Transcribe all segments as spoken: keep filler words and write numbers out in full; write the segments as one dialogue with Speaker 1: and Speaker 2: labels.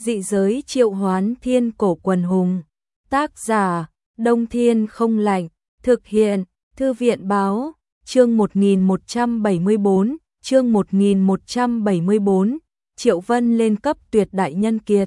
Speaker 1: Dị giới triệu hoán thiên cổ quần hùng. Tác giả, Đông Thiên không lạnh. Thực hiện, Thư viện báo, chương một nghìn một trăm bảy mươi bốn, chương một nghìn một trăm bảy mươi bốn, Triệu Vân lên cấp tuyệt đại nhân kiệt.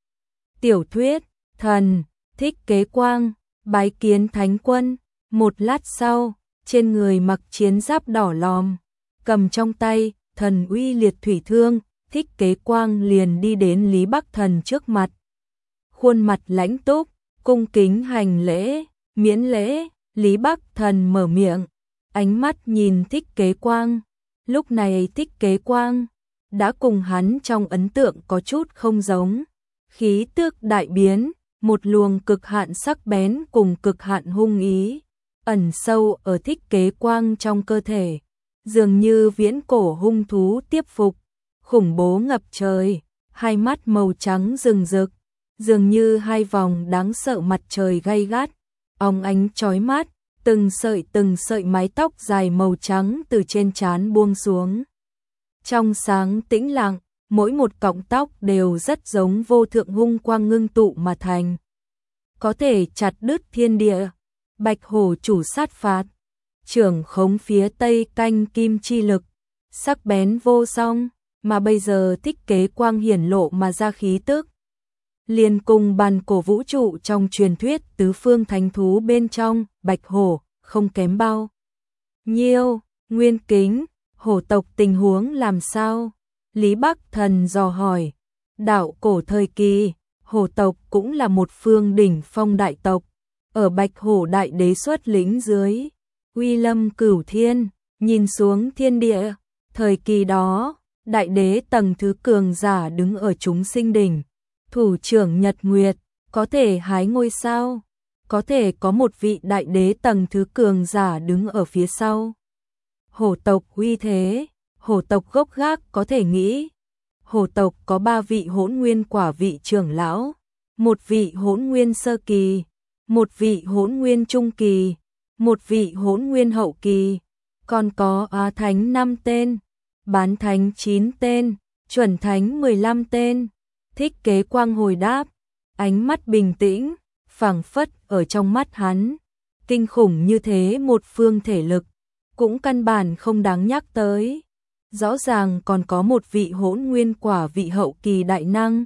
Speaker 1: Tiểu thuyết, thần, Thích Kế Quang, bái kiến thánh quân. Một lát sau, trên người mặc chiến giáp đỏ lòm, cầm trong tay thần uy liệt thủy thương, Thích Kế Quang liền đi đến Lý Bắc Thần trước mặt. Khuôn mặt lãnh túc, cung kính hành lễ, miễn lễ. Lý Bắc Thần mở miệng, ánh mắt nhìn Thích Kế Quang. Lúc này Thích Kế Quang đã cùng hắn trong ấn tượng có chút không giống. Khí tước đại biến, một luồng cực hạn sắc bén cùng cực hạn hung ý ẩn sâu ở Thích Kế Quang trong cơ thể, dường như viễn cổ hung thú tiếp phục, khủng bố ngập trời, hai mắt màu trắng rừng rực, dường như hai vòng đáng sợ mặt trời gay gắt, óng ánh chói mắt, từng sợi từng sợi mái tóc dài màu trắng từ trên trán buông xuống. Trong sáng tĩnh lặng, mỗi một cọng tóc đều rất giống vô thượng hung quang ngưng tụ mà thành, có thể chặt đứt thiên địa. Bạch hổ chủ sát phạt, trưởng khống phía tây canh kim chi lực, sắc bén vô song, mà bây giờ Thích Kế Quang hiển lộ mà ra khí tức, liền cùng bàn cổ vũ trụ trong truyền thuyết tứ phương thánh thú bên trong, bạch hổ, không kém bao nhiêu. Nguyên Kính, hổ tộc tình huống làm sao? Lý Bắc Thần dò hỏi. Đạo cổ thời kỳ, hổ tộc cũng là một phương đỉnh phong đại tộc, ở bạch hổ đại đế xuất lĩnh dưới, uy lâm cửu thiên, nhìn xuống thiên địa. Thời kỳ đó, đại đế tầng thứ cường giả đứng ở chúng sinh đỉnh, thủ trưởng nhật nguyệt, có thể hái ngôi sao, có thể có một vị đại đế tầng thứ cường giả đứng ở phía sau. Hổ tộc uy thế, hổ tộc gốc gác có thể nghĩ. Hổ tộc có ba vị hỗn nguyên quả vị trưởng lão, một vị hỗn nguyên sơ kỳ, một vị hỗn nguyên trung kỳ, một vị hỗn nguyên hậu kỳ, còn có Á Thánh năm tên, Bán Thánh chín tên, Chuẩn Thánh mười lăm tên. Thích Kế Quang hồi đáp, ánh mắt bình tĩnh, phảng phất ở trong mắt hắn, kinh khủng như thế một phương thể lực, cũng căn bản không đáng nhắc tới. Rõ ràng còn có một vị hỗn nguyên quả vị hậu kỳ đại năng.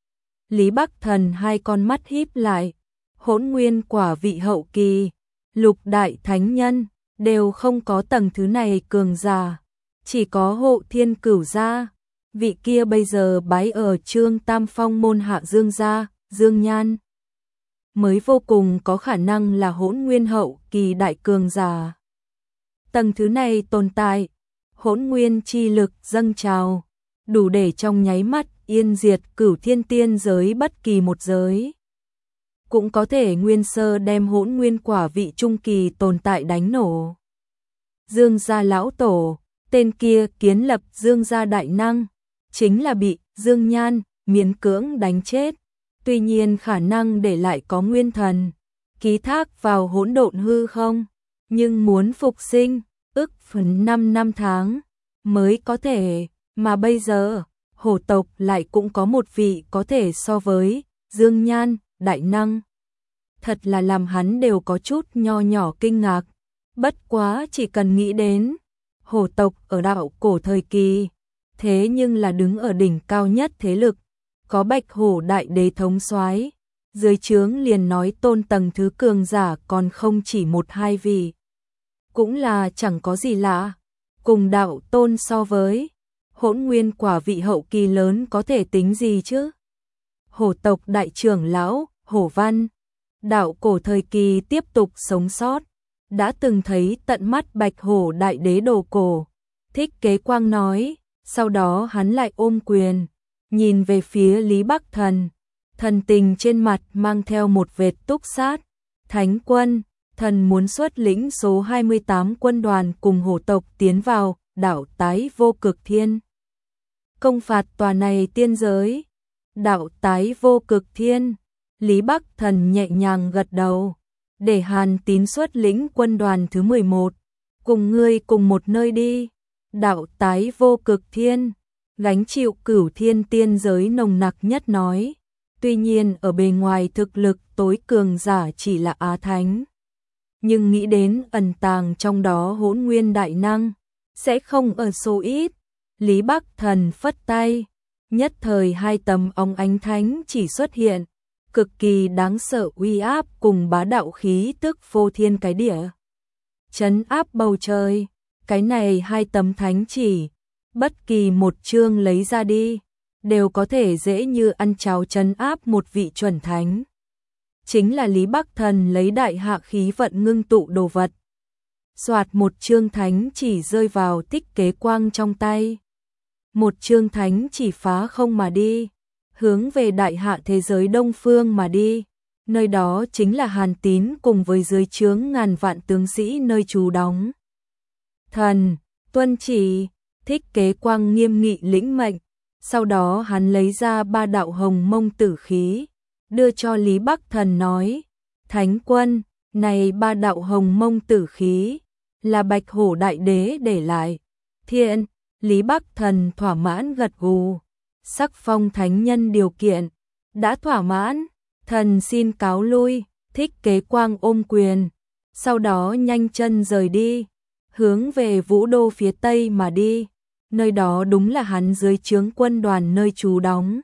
Speaker 1: Lý Bắc Thần hai con mắt híp lại, hỗn nguyên quả vị hậu kỳ, lục đại thánh nhân, đều không có tầng thứ này cường giả, chỉ có Hộ Thiên Cửu gia, vị kia bây giờ bái ở Trương Tam Phong môn hạ Dương gia, Dương Nhan, mới vô cùng có khả năng là hỗn nguyên hậu kỳ đại cường giả. Tầng thứ này tồn tại, hỗn nguyên chi lực dâng trào, đủ để trong nháy mắt yên diệt cửu thiên tiên giới bất kỳ một giới. Cũng có thể nguyên sơ đem hỗn nguyên quả vị trung kỳ tồn tại đánh nổ. Dương gia lão tổ, tên kia kiến lập Dương gia đại năng, chính là bị Dương Nhan miễn cưỡng đánh chết. Tuy nhiên khả năng để lại có nguyên thần, ký thác vào hỗn độn hư không, nhưng muốn phục sinh, ức phần năm năm tháng mới có thể, mà bây giờ, hổ tộc lại cũng có một vị có thể so với Dương Nhan, đại năng. Thật là làm hắn đều có chút nho nhỏ kinh ngạc, bất quá chỉ cần nghĩ đến, hổ tộc ở đạo cổ thời kỳ, thế nhưng là đứng ở đỉnh cao nhất thế lực, có bạch hổ đại đế thống soái, dưới trướng liền nói tôn tầng thứ cường giả còn không chỉ một hai vị. Cũng là chẳng có gì lạ, cùng đạo tôn so với, hỗn nguyên quả vị hậu kỳ lớn có thể tính gì chứ? Hổ tộc đại trưởng lão, Hổ Văn, đạo cổ thời kỳ tiếp tục sống sót, đã từng thấy tận mắt bạch hổ đại đế đồ cổ. Thích Kế Quang nói, sau đó hắn lại ôm quyền, nhìn về phía Lý Bắc Thần, thần tình trên mặt mang theo một vệt túc sát. Thánh quân, thần muốn xuất lĩnh số hai mươi tám quân đoàn cùng hổ tộc tiến vào đảo Tái Vô Cực Thiên, công phạt tòa này tiên giới. Đảo Tái Vô Cực Thiên, Lý Bắc Thần nhẹ nhàng gật đầu, để Hàn Tín xuất lĩnh quân đoàn thứ mười một, cùng ngươi cùng một nơi đi. Đảo Tái Vô Cực Thiên, gánh chịu cửu thiên tiên giới nồng nặc nhất nói. Tuy nhiên ở bề ngoài thực lực tối cường giả chỉ là Á Thánh. Nhưng nghĩ đến ẩn tàng trong đó hỗn nguyên đại năng, sẽ không ở số ít. Lý Bắc Thần phất tay, nhất thời hai tấm óng ánh thánh chỉ xuất hiện, cực kỳ đáng sợ uy áp cùng bá đạo khí tức phô thiên cái địa. Trấn áp bầu trời, cái này hai tấm thánh chỉ, bất kỳ một chương lấy ra đi, đều có thể dễ như ăn cháo trấn áp một vị chuẩn thánh. Chính là Lý Bắc Thần lấy đại hạ khí vận ngưng tụ đồ vật. Soạt một chương thánh chỉ rơi vào Thích Kế Quang trong tay. Một chương thánh chỉ phá không mà đi, hướng về đại hạ thế giới đông phương mà đi. Nơi đó chính là Hàn Tín cùng với dưới trướng ngàn vạn tướng sĩ nơi trú đóng. Thần, tuân chỉ, Thích Kế Quang nghiêm nghị lĩnh mệnh. Sau đó hắn lấy ra ba đạo hồng mông tử khí, đưa cho Lý Bắc Thần nói, Thánh quân, này ba đạo hồng mông tử khí, là Bạch Hổ Đại Đế để lại. Thiện, Lý Bắc Thần thỏa mãn gật gù, sắc phong thánh nhân điều kiện, đã thỏa mãn, thần xin cáo lui. Thích Kế Quang ôm quyền, sau đó nhanh chân rời đi, hướng về Vũ Đô phía tây mà đi. Nơi đó đúng là hắn dưới trướng quân đoàn nơi trú đóng.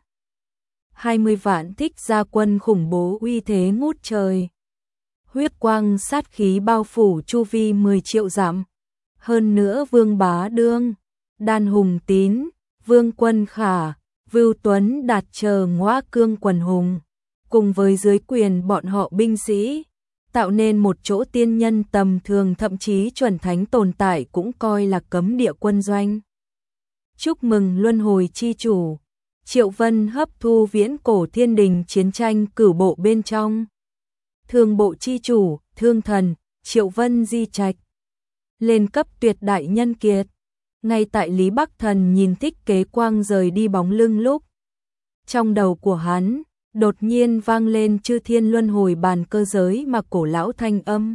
Speaker 1: hai mươi vạn Thích gia quân khủng bố uy thế ngút trời. Huyết quang sát khí bao phủ chu vi mười triệu dặm. Hơn nữa Vương Bá Đương, Đan Hùng Tín, Vương Quân Khả, Vưu Tuấn Đạt chờ ngõa cương quần hùng, cùng với dưới quyền bọn họ binh sĩ, tạo nên một chỗ tiên nhân tầm thường thậm chí chuẩn thánh tồn tại cũng coi là cấm địa quân doanh. Chúc mừng luân hồi chi chủ, Triệu Vân hấp thu viễn cổ thiên đình chiến tranh cửu bộ bên trong. Thương bộ chi chủ, Thương Thần, Triệu Vân di trạch. Lên cấp tuyệt đại nhân kiệt. Ngay tại Lý Bắc Thần nhìn Thích Kế Quang rời đi bóng lưng lúc, trong đầu của hắn đột nhiên vang lên chư thiên luân hồi bàn cơ giới mà cổ lão thanh âm.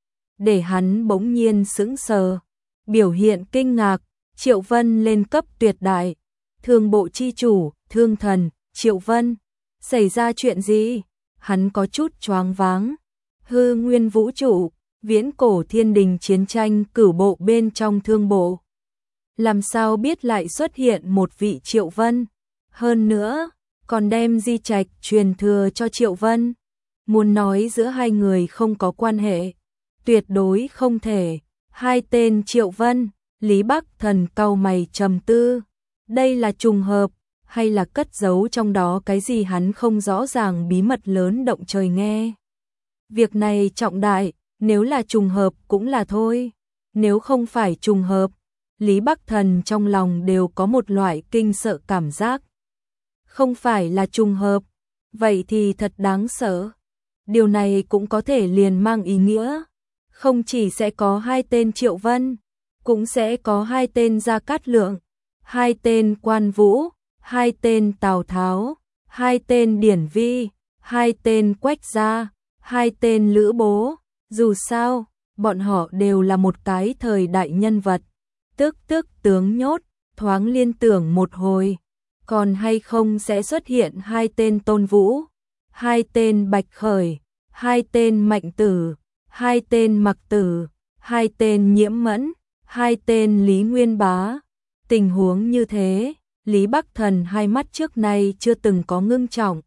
Speaker 1: Để hắn bỗng nhiên sững sờ, biểu hiện kinh ngạc. Triệu Vân lên cấp tuyệt đại, Thương bộ chi chủ, Thương Thần, Triệu Vân, xảy ra chuyện gì? Hắn có chút choáng váng. Hư nguyên vũ trụ, viễn cổ thiên đình chiến tranh cửu bộ bên trong thương bộ. Làm sao biết lại xuất hiện một vị Triệu Vân? Hơn nữa, còn đem di trạch truyền thừa cho Triệu Vân. Muốn nói giữa hai người không có quan hệ, tuyệt đối không thể. Hai tên Triệu Vân, Lý Bắc Thần cau mày trầm tư. Đây là trùng hợp, hay là cất giấu trong đó cái gì hắn không rõ ràng bí mật lớn động trời nghe. Việc này trọng đại, nếu là trùng hợp cũng là thôi. Nếu không phải trùng hợp, Lý Bắc Thần trong lòng đều có một loại kinh sợ cảm giác. Không phải là trùng hợp, vậy thì thật đáng sợ. Điều này cũng có thể liền mang ý nghĩa, không chỉ sẽ có hai tên Triệu Vân, cũng sẽ có hai tên Gia Cát Lượng, hai tên Quan Vũ, hai tên Tào Tháo, hai tên Điển Vi, hai tên Quách Gia, hai tên Lữ Bố. Dù sao, bọn họ đều là một cái thời đại nhân vật. Tức tức tướng nhốt, thoáng liên tưởng một hồi, còn hay không sẽ xuất hiện hai tên Tôn Vũ, hai tên Bạch Khởi, hai tên Mạnh Tử, hai tên Mặc Tử, hai tên Nhiễm Mẫn, hai tên Lý Nguyên Bá. Tình huống như thế, Lý Bắc Thần hai mắt trước nay chưa từng có ngưng trọng.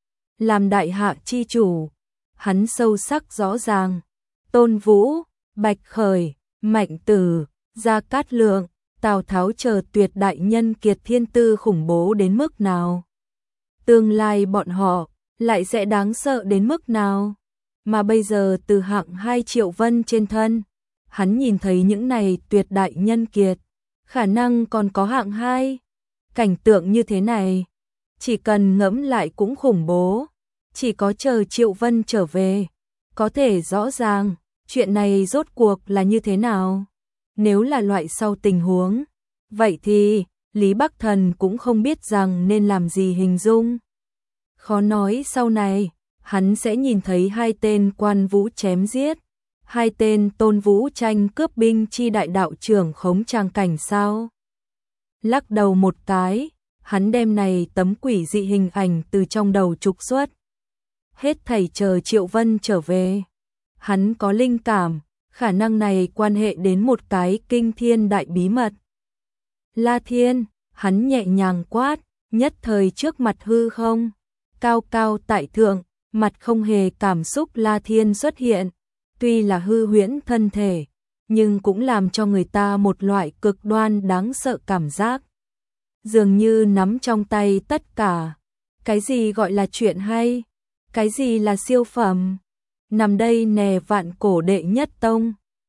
Speaker 1: Làm đại hạ chi chủ, hắn sâu sắc rõ ràng, Tôn Vũ, Bạch Khởi, Mạnh Tử, Gia Cát Lượng, Tào Tháo chờ tuyệt đại nhân kiệt thiên tư khủng bố đến mức nào. Tương lai bọn họ lại sẽ đáng sợ đến mức nào. Mà bây giờ từ hạng hai Triệu Vân trên thân, hắn nhìn thấy những này tuyệt đại nhân kiệt, khả năng còn có hạng hai. Cảnh tượng như thế này, chỉ cần ngẫm lại cũng khủng bố. Chỉ có chờ Triệu Vân trở về, có thể rõ ràng chuyện này rốt cuộc là như thế nào. Nếu là loại sau tình huống, vậy thì Lý Bắc Thần cũng không biết rằng nên làm gì hình dung. Khó nói sau này, hắn sẽ nhìn thấy hai tên Quan Vũ chém giết, hai tên Tôn Vũ tranh cướp binh chi đại đạo trưởng khống trang cảnh sao. Lắc đầu một cái, hắn đem này tấm quỷ dị hình ảnh từ trong đầu trục xuất. Hết thảy chờ Triệu Vân trở về. Hắn có linh cảm, khả năng này quan hệ đến một cái kinh thiên đại bí mật. La Thiên, hắn nhẹ nhàng quát, nhất thời trước mặt hư không, cao cao tại thượng, mặt không hề cảm xúc La Thiên xuất hiện, tuy là hư huyễn thân thể, nhưng cũng làm cho người ta một loại cực đoan đáng sợ cảm giác. Dường như nắm trong tay tất cả, cái gì gọi là chuyện hay, cái gì là siêu phẩm, nằm đây nè vạn cổ đệ nhất tông.